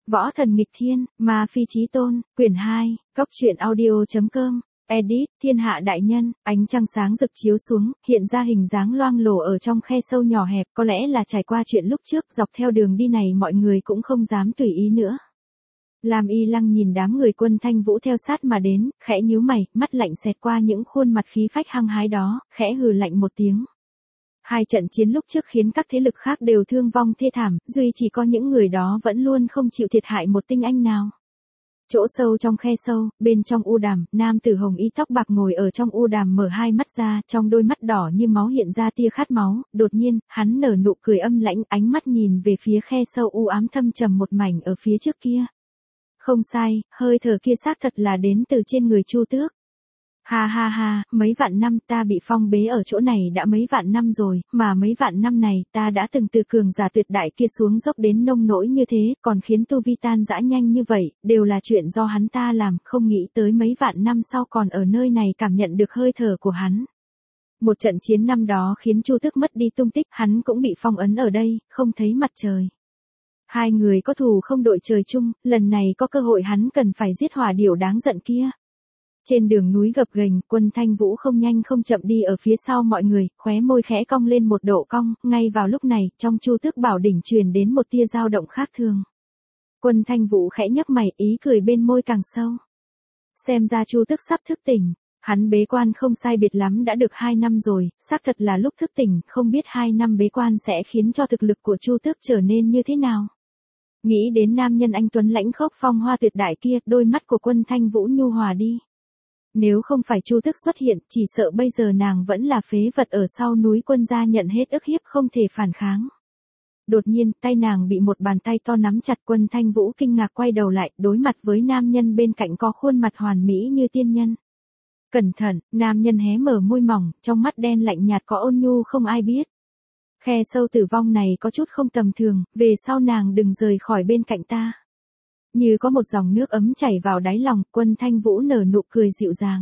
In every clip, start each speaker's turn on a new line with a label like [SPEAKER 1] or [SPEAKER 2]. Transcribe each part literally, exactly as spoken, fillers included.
[SPEAKER 1] Võ thần nghịch thiên, ma phi chí tôn, quyển hai, cốc truyện audio chấm com, edit, thiên hạ đại nhân, ánh trăng sáng rực chiếu xuống, hiện ra hình dáng loang lổ ở trong khe sâu nhỏ hẹp, có lẽ là trải qua chuyện lúc trước, dọc theo đường đi này mọi người cũng không dám tùy ý nữa. Lam Y Lăng nhìn đám người Quân Thanh Vũ theo sát mà đến, khẽ nhíu mày, mắt lạnh xẹt qua những khuôn mặt khí phách hăng hái đó, khẽ hừ lạnh một tiếng. Hai trận chiến lúc trước khiến các thế lực khác đều thương vong thê thảm, duy chỉ có những người đó vẫn luôn không chịu thiệt hại một tinh anh nào. Chỗ sâu trong khe sâu, bên trong u đàm, nam tử hồng y tóc bạc ngồi ở trong u đàm mở hai mắt ra, trong đôi mắt đỏ như máu hiện ra tia khát máu, đột nhiên, hắn nở nụ cười âm lãnh, ánh mắt nhìn về phía khe sâu u ám thâm trầm một mảnh ở phía trước kia. Không sai, hơi thở kia xác thật là đến từ trên người Chu Tước. Ha ha ha, mấy vạn năm ta bị phong bế ở chỗ này đã mấy vạn năm rồi, mà mấy vạn năm này ta đã từng từ cường giả tuyệt đại kia xuống dốc đến nông nỗi như thế, còn khiến tu vi tan rã nhanh như vậy, đều là chuyện do hắn ta làm, không nghĩ tới mấy vạn năm sau còn ở nơi này cảm nhận được hơi thở của hắn. Một trận chiến năm đó khiến Chu Tước mất đi tung tích, hắn cũng bị phong ấn ở đây, không thấy mặt trời. Hai người có thù không đội trời chung, lần này có cơ hội hắn cần phải giết hỏa điểu đáng giận kia. Trên đường núi gập ghềnh, Quân Thanh Vũ không nhanh không chậm đi ở phía sau mọi người, khóe môi khẽ cong lên một độ cong, ngay vào lúc này, trong Chu Tước Bảo đỉnh truyền đến một tia dao động khác thường. Quân Thanh Vũ khẽ nhấp mày, ý cười bên môi càng sâu. Xem ra Chu Tước sắp thức tỉnh, hắn bế quan không sai biệt lắm đã được hai năm rồi, xác thật là lúc thức tỉnh, không biết hai năm bế quan sẽ khiến cho thực lực của Chu Tước trở nên như thế nào. Nghĩ đến nam nhân anh tuấn lãnh khốc phong hoa tuyệt đại kia, đôi mắt của Quân Thanh Vũ nhu hòa đi. Nếu không phải Chu Tước xuất hiện, chỉ sợ bây giờ nàng vẫn là phế vật ở sau núi Quân gia nhận hết ức hiếp không thể phản kháng. Đột nhiên, tay nàng bị một bàn tay to nắm chặt. Quân Thanh Vũ kinh ngạc quay đầu lại, đối mặt với nam nhân bên cạnh có khuôn mặt hoàn mỹ như tiên nhân. Cẩn thận, nam nhân hé mở môi mỏng, trong mắt đen lạnh nhạt có ôn nhu không ai biết. Khe sâu tử vong này có chút không tầm thường, về sau nàng đừng rời khỏi bên cạnh ta. Như có một dòng nước ấm chảy vào đáy lòng, Quân Thanh Vũ nở nụ cười dịu dàng.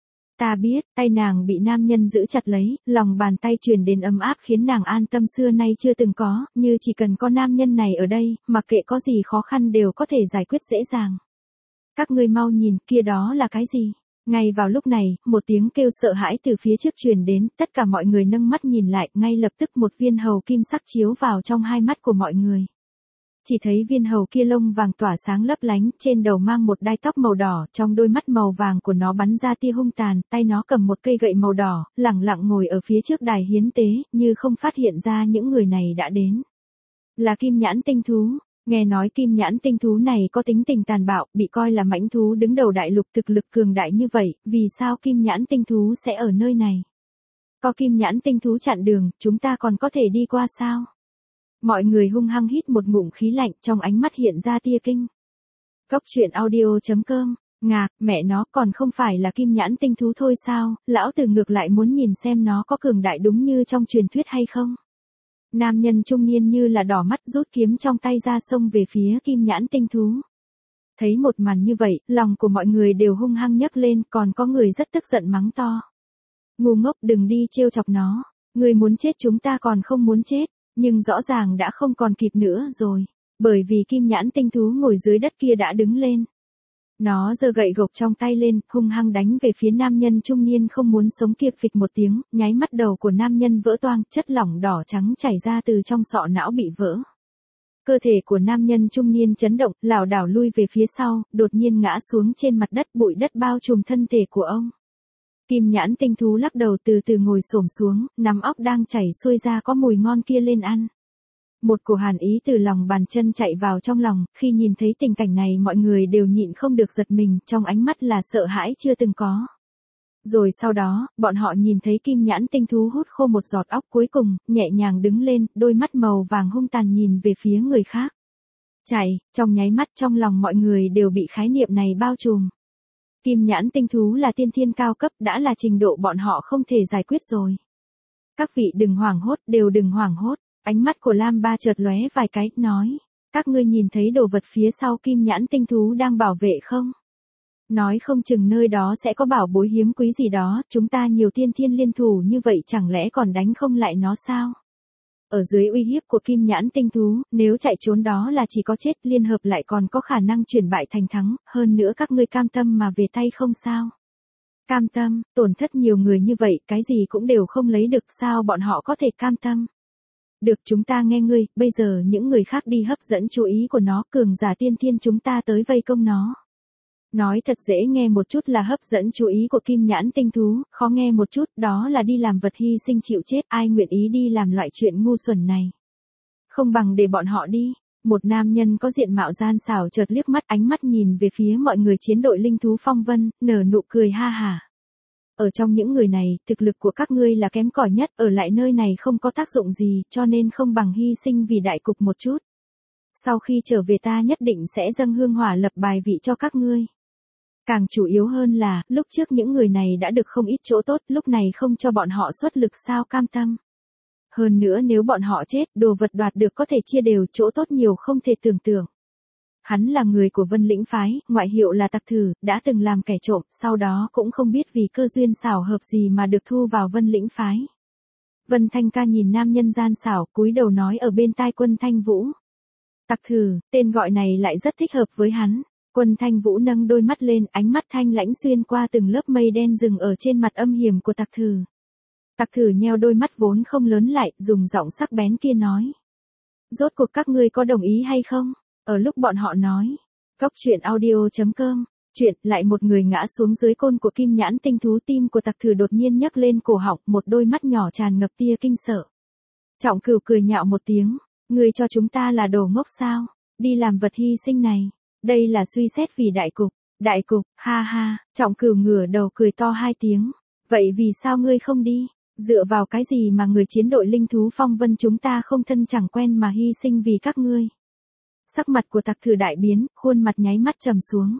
[SPEAKER 1] Ta biết, tay nàng bị nam nhân giữ chặt lấy, lòng bàn tay truyền đến ấm áp khiến nàng an tâm xưa nay chưa từng có, như chỉ cần có nam nhân này ở đây, mặc kệ có gì khó khăn đều có thể giải quyết dễ dàng. Các ngươi mau nhìn, kia đó là cái gì? Ngay vào lúc này, một tiếng kêu sợ hãi từ phía trước truyền đến, tất cả mọi người nâng mắt nhìn lại, ngay lập tức một viên hầu kim sắc chiếu vào trong hai mắt của mọi người. Chỉ thấy viên hầu kia lông vàng tỏa sáng lấp lánh, trên đầu mang một đai tóc màu đỏ, trong đôi mắt màu vàng của nó bắn ra tia hung tàn, tay nó cầm một cây gậy màu đỏ, lẳng lặng ngồi ở phía trước đài hiến tế, như không phát hiện ra những người này đã đến. Là kim nhãn tinh thú. Nghe nói kim nhãn tinh thú này có tính tình tàn bạo, bị coi là mãnh thú đứng đầu đại lục, thực lực cường đại như vậy, vì sao kim nhãn tinh thú sẽ ở nơi này? Có kim nhãn tinh thú chặn đường, chúng ta còn có thể đi qua sao? Mọi người hung hăng hít một ngụm khí lạnh, trong ánh mắt hiện ra tia kinh. Cốc truyện audio chấm com, ngạc, mẹ nó còn không phải là kim nhãn tinh thú thôi sao, lão tử ngược lại muốn nhìn xem nó có cường đại đúng như trong truyền thuyết hay không. Nam nhân trung niên như là đỏ mắt rút kiếm trong tay ra xông về phía kim nhãn tinh thú. Thấy một màn như vậy, lòng của mọi người đều hung hăng nhấc lên, còn có người rất tức giận mắng to. Ngu ngốc, đừng đi trêu chọc nó, người muốn chết chúng ta còn không muốn chết, nhưng rõ ràng đã không còn kịp nữa rồi, bởi vì kim nhãn tinh thú ngồi dưới đất kia đã đứng lên. Nó giơ gậy gộc trong tay lên, hung hăng đánh về phía nam nhân trung niên không muốn sống kia, phịch một tiếng, nháy mắt đầu của nam nhân vỡ toang, chất lỏng đỏ trắng chảy ra từ trong sọ não bị vỡ. Cơ thể của nam nhân trung niên chấn động, lảo đảo lui về phía sau, đột nhiên ngã xuống trên mặt đất, bụi đất bao trùm thân thể của ông. Kim nhãn tinh thú lắc đầu từ từ ngồi xổm xuống, nắm óc đang chảy xuôi ra có mùi ngon kia lên ăn. Một cổ hàn ý từ lòng bàn chân chạy vào trong lòng, khi nhìn thấy tình cảnh này mọi người đều nhịn không được giật mình, trong ánh mắt là sợ hãi chưa từng có. Rồi sau đó, bọn họ nhìn thấy kim nhãn tinh thú hút khô một giọt óc cuối cùng, nhẹ nhàng đứng lên, đôi mắt màu vàng hung tàn nhìn về phía người khác. Chạy, trong nháy mắt trong lòng mọi người đều bị khái niệm này bao trùm. Kim nhãn tinh thú là tiên thiên cao cấp, đã là trình độ bọn họ không thể giải quyết rồi. Các vị đừng hoảng hốt, đều đừng hoảng hốt. Ánh mắt của Lam Ba chợt lóe vài cái, nói, các ngươi nhìn thấy đồ vật phía sau kim nhãn tinh thú đang bảo vệ không? Nói không chừng nơi đó sẽ có bảo bối hiếm quý gì đó, chúng ta nhiều tiên thiên liên thủ như vậy chẳng lẽ còn đánh không lại nó sao? Ở dưới uy hiếp của kim nhãn tinh thú, nếu chạy trốn đó là chỉ có chết, liên hợp lại còn có khả năng chuyển bại thành thắng, hơn nữa các ngươi cam tâm mà về tay không sao? Cam tâm, tổn thất nhiều người như vậy, cái gì cũng đều không lấy được, sao bọn họ có thể cam tâm? Được, chúng ta nghe ngươi, bây giờ những người khác đi hấp dẫn chú ý của nó, cường giả tiên thiên chúng ta tới vây công nó. Nói thật dễ nghe một chút là hấp dẫn chú ý của kim nhãn tinh thú, khó nghe một chút đó là đi làm vật hy sinh chịu chết, ai nguyện ý đi làm loại chuyện ngu xuẩn này. Không bằng để bọn họ đi. Một nam nhân có diện mạo gian xảo chợt liếc mắt, ánh mắt nhìn về phía mọi người chiến đội linh thú phong vân, nở nụ cười ha hả. Ở trong những người này, thực lực của các ngươi là kém cỏi nhất, ở lại nơi này không có tác dụng gì, cho nên không bằng hy sinh vì đại cục một chút. Sau khi trở về ta nhất định sẽ dâng hương hỏa lập bài vị cho các ngươi. Càng chủ yếu hơn là, lúc trước những người này đã được không ít chỗ tốt, lúc này không cho bọn họ xuất lực sao cam tâm. Hơn nữa nếu bọn họ chết, đồ vật đoạt được có thể chia đều, chỗ tốt nhiều không thể tưởng tượng. Hắn là người của Vân Lĩnh Phái, ngoại hiệu là Tặc Thử, đã từng làm kẻ trộm, sau đó cũng không biết vì cơ duyên xảo hợp gì mà được thu vào Vân Lĩnh Phái. Vân Thanh Ca nhìn nam nhân gian xảo, cúi đầu nói ở bên tai Quân Thanh Vũ. Tặc Thử, tên gọi này lại rất thích hợp với hắn. Quân Thanh Vũ nâng đôi mắt lên, ánh mắt thanh lãnh xuyên qua từng lớp mây đen dừng ở trên mặt âm hiểm của Tặc Thử. Tặc Thử nheo đôi mắt vốn không lớn lại, dùng giọng sắc bén kia nói. Rốt cuộc các ngươi có đồng ý hay không? Ở lúc bọn họ nói. Cốc truyện audio chấm com. Chuyện, lại một người ngã xuống dưới côn của kim nhãn tinh thú, tim của Tặc Thử đột nhiên nhấc lên cổ họng, một đôi mắt nhỏ tràn ngập tia kinh sợ. Trọng Cửu cười nhạo một tiếng. Ngươi cho chúng ta là đồ ngốc sao? Đi làm vật hy sinh này. Đây là suy xét vì đại cục. Đại cục, ha ha, Trọng Cửu ngửa đầu cười to hai tiếng. Vậy vì sao ngươi không đi? Dựa vào cái gì mà người chiến đội linh thú phong vân chúng ta không thân chẳng quen mà hy sinh vì các ngươi? Sắc mặt của Tặc Thử đại biến, khuôn mặt nháy mắt trầm xuống.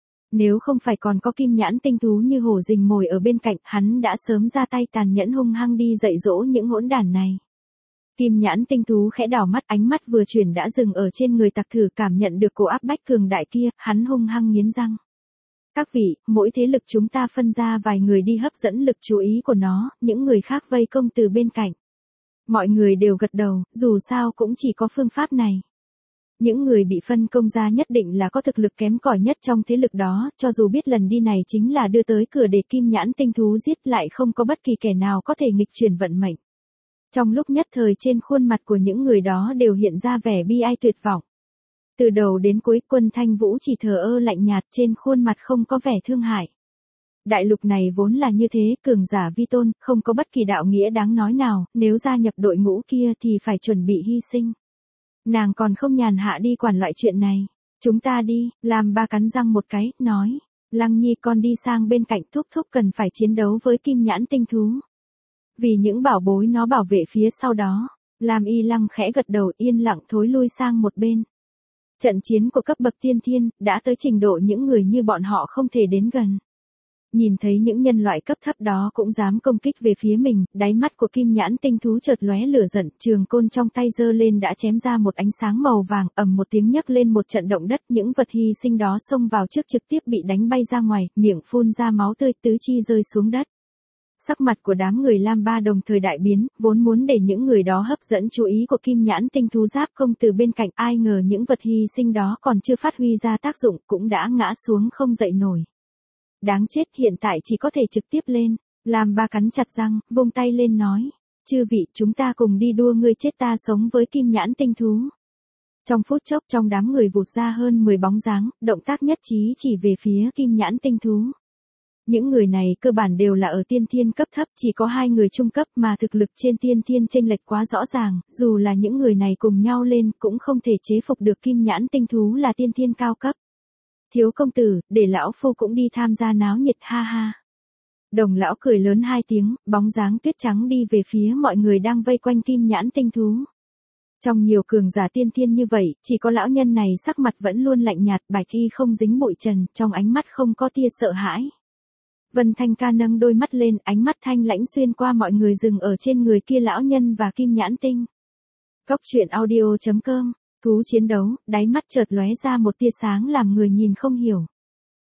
[SPEAKER 1] Nếu không phải còn có kim nhãn tinh thú như hổ rình mồi ở bên cạnh, hắn đã sớm ra tay tàn nhẫn hung hăng đi dạy dỗ những hỗn đản này. Kim nhãn tinh thú khẽ đảo mắt, ánh mắt vừa chuyển đã dừng ở trên người Tặc Thử, cảm nhận được cổ áp bách cường đại kia, hắn hung hăng nghiến răng. Các vị, mỗi thế lực chúng ta phân ra vài người đi hấp dẫn lực chú ý của nó, những người khác vây công từ bên cạnh. Mọi người đều gật đầu, dù sao cũng chỉ có phương pháp này. Những người bị phân công ra nhất định là có thực lực kém cỏi nhất trong thế lực đó, cho dù biết lần đi này chính là đưa tới cửa để kim nhãn tinh thú giết, lại không có bất kỳ kẻ nào có thể nghịch chuyển vận mệnh. Trong lúc nhất thời trên khuôn mặt của những người đó đều hiện ra vẻ bi ai tuyệt vọng. Từ đầu đến cuối Quân Thanh Vũ chỉ thờ ơ lạnh nhạt, trên khuôn mặt không có vẻ thương hại. Đại lục này vốn là như thế, cường giả vi tôn, không có bất kỳ đạo nghĩa đáng nói nào, nếu gia nhập đội ngũ kia thì phải chuẩn bị hy sinh. Nàng còn không nhàn hạ đi quản loại chuyện này. Chúng ta đi, làm ba cắn răng một cái, nói. Lăng Nhi con đi sang bên cạnh, thúc thúc cần phải chiến đấu với kim nhãn tinh thú. Vì những bảo bối nó bảo vệ phía sau đó. Lam Y Lăng khẽ gật đầu, yên lặng thối lui sang một bên. Trận chiến của cấp bậc tiên thiên, đã tới trình độ những người như bọn họ không thể đến gần. Nhìn thấy những nhân loại cấp thấp đó cũng dám công kích về phía mình, đáy mắt của kim nhãn tinh thú chợt lóe lửa giận, trường côn trong tay giơ lên đã chém ra một ánh sáng màu vàng, ầm một tiếng nhấc lên một trận động đất, những vật hy sinh đó xông vào trước trực tiếp bị đánh bay ra ngoài, miệng phun ra máu tươi, tứ chi rơi xuống đất. Sắc mặt của đám người Lam Ba đồng thời đại biến, vốn muốn để những người đó hấp dẫn chú ý của kim nhãn tinh thú giáp công từ bên cạnh, ai ngờ những vật hy sinh đó còn chưa phát huy ra tác dụng, cũng đã ngã xuống không dậy nổi. Đáng chết, hiện tại chỉ có thể trực tiếp lên. Lam Ba cắn chặt răng, vung tay lên nói. Chư vị, chúng ta cùng đi đua ngươi chết ta sống với kim nhãn tinh thú. Trong phút chốc trong đám người vụt ra hơn mười bóng dáng, động tác nhất trí chỉ về phía kim nhãn tinh thú. Những người này cơ bản đều là ở tiên thiên cấp thấp, chỉ có hai người trung cấp mà thực lực trên tiên thiên chênh lệch quá rõ ràng, dù là những người này cùng nhau lên cũng không thể chế phục được kim nhãn tinh thú là tiên thiên cao cấp. Thiếu công tử, để lão phu cũng đi tham gia náo nhiệt, ha ha. Đồng lão cười lớn hai tiếng, bóng dáng tuyết trắng đi về phía mọi người đang vây quanh kim nhãn tinh thú. Trong nhiều cường giả tiên thiên như vậy, chỉ có lão nhân này sắc mặt vẫn luôn lạnh nhạt, bài thi không dính bụi trần, trong ánh mắt không có tia sợ hãi. Vân Thanh Ca nâng đôi mắt lên, ánh mắt thanh lãnh xuyên qua mọi người dừng ở trên người kia lão nhân và kim nhãn tinh. Cốc truyện audio chấm com. Thú chiến đấu, đáy mắt chợt lóe ra một tia sáng làm người nhìn không hiểu.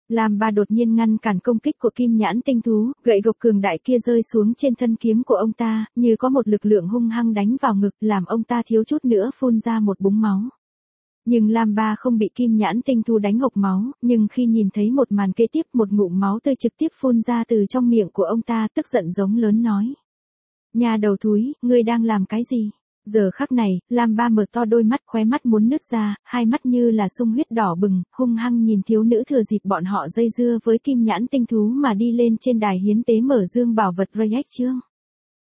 [SPEAKER 1] Lam Ba đột nhiên ngăn cản công kích của kim nhãn tinh thú, gậy gộc cường đại kia rơi xuống trên thân kiếm của ông ta, như có một lực lượng hung hăng đánh vào ngực, làm ông ta thiếu chút nữa phun ra một búng máu. Nhưng Lam Ba không bị kim nhãn tinh thú đánh hộc máu, nhưng khi nhìn thấy một màn kế tiếp, một ngụm máu tươi trực tiếp phun ra từ trong miệng của ông ta, tức giận giống lớn nói. Nhà đầu thúi, ngươi đang làm cái gì? Giờ khắc này, Lam Ba mở to đôi mắt, khóe mắt muốn nứt ra, hai mắt như là sung huyết đỏ bừng, hung hăng nhìn thiếu nữ thừa dịp bọn họ dây dưa với kim nhãn tinh thú mà đi lên trên đài hiến tế mở dương bảo vật Rayek Chương.